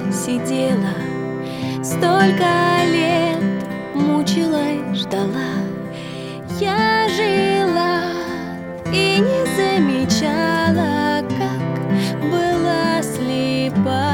сидела, столько лет мучилась, ждала. Я жила и не замечала, как была слепа.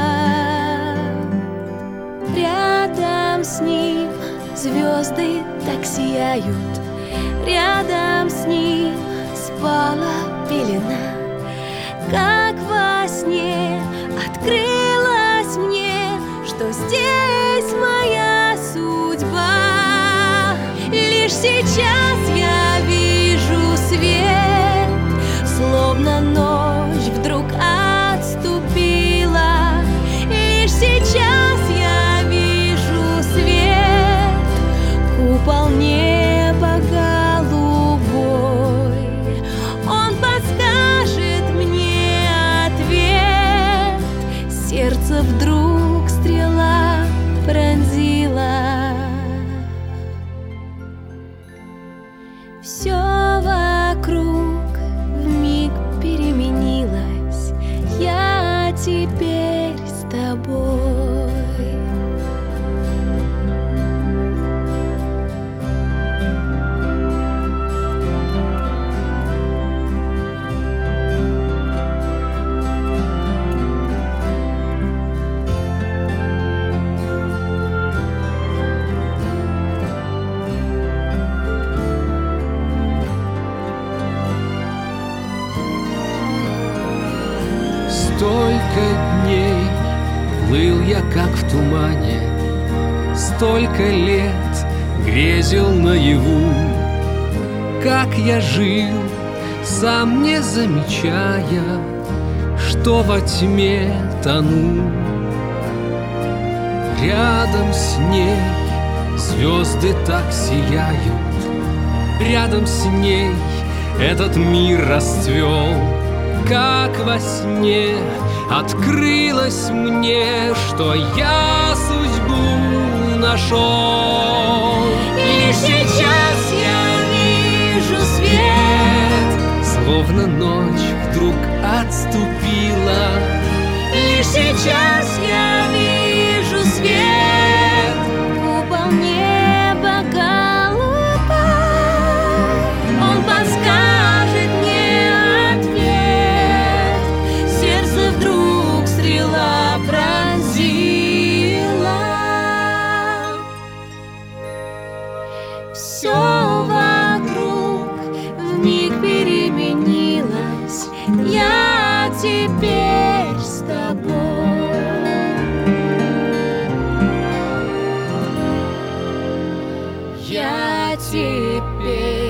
Рядом с ним звезды так сияют, рядом с ним спала пелена. Как во сне открылось мне, что здесь моя судьба. Лишь сейчас я вижу свет, словно ночь вдруг отступила. Лишь сейчас я вижу свет, купол неба голубой. Он подскажет мне ответ. Сердце вдруг стрела пронзила. Все вокруг вмиг переменилось. Я теперь с тобой. Столько дней плыл я, как в тумане, столько лет грезил наяву, как я жил, сам не замечая, что во тьме тону. Рядом с ней звезды так сияют, рядом с ней этот мир расцвел. Как во сне открылось мне, что я судьбу нашел. Лишь сейчас я вижу свет, словно ночь вдруг отступила. лишь сейчас я вижу свет, купол неба голубой. Он подскажет мне ответ. Сердце вдруг стрела пронзила. Все вокруг вмиг переменилось. Я теперь с тобой. Я теперь